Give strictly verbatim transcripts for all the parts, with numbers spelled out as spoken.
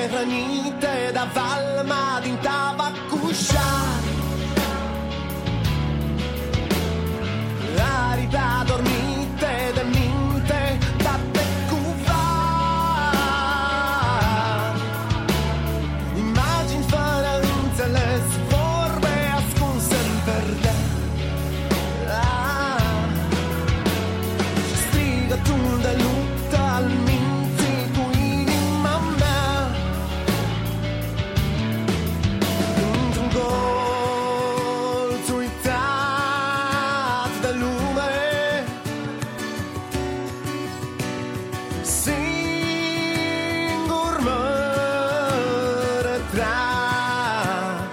rănite da valma din tava cusciare, aria dormite de minte da te cuvar, imagini fără înțeles, vorbe ascunse în verde, ah, și strigătul de luptă al minții cu inima mea, într-un colț uitat de lume, singur mă retrag,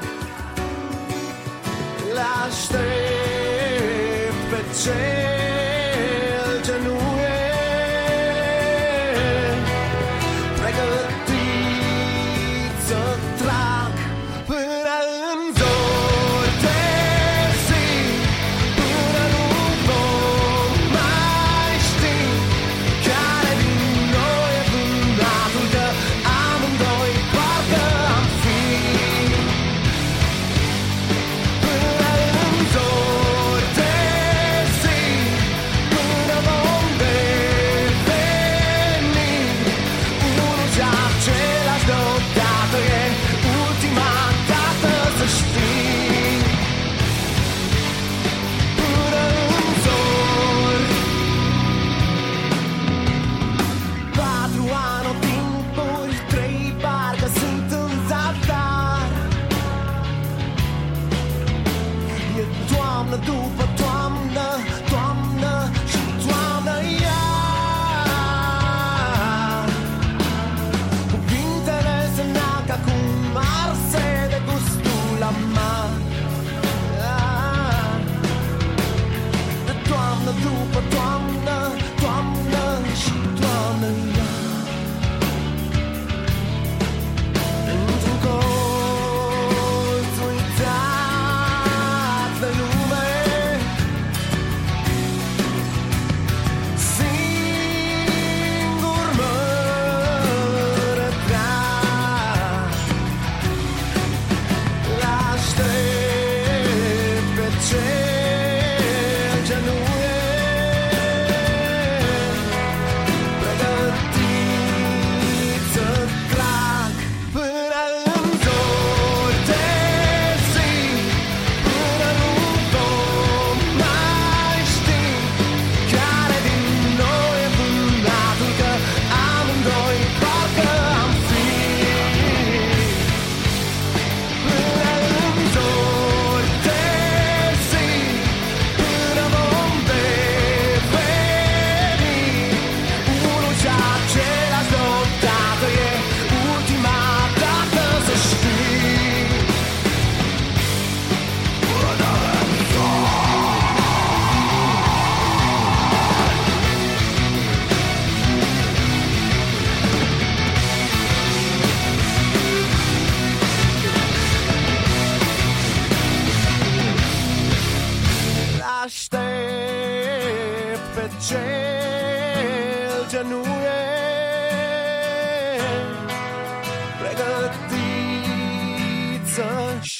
l-aștept pe cel ce nu e pregătit să trag până în zori de zi, până nu vom mai ști care din noi e vândatul, că amândoi parcă am fi. Până în zori de zi, până vom deveni unul și același deodată, e ultima dată să știi. Până în zori, patru ani, timpuri, trei parcă sunt în zadar. E toamnă după toamnă, toamnă și toamnă iar. Cuvintele se neacă acum arse de gustul amar, ah, de toamnă după toamnă, toamnă și toamnă iar. Într-un colț uitat de lume, singur mă retrag, l-aștept pe cel ce nu e pregătit să trag până în zori de zi, până nu vom mai ști care din noi e vândatul, că amândoi parcă am fi. Până în zori de zi, până vom deveni unul și același deodată, e ultima dată să știi. Până în l-aștept pe cel ce nu e pregătit să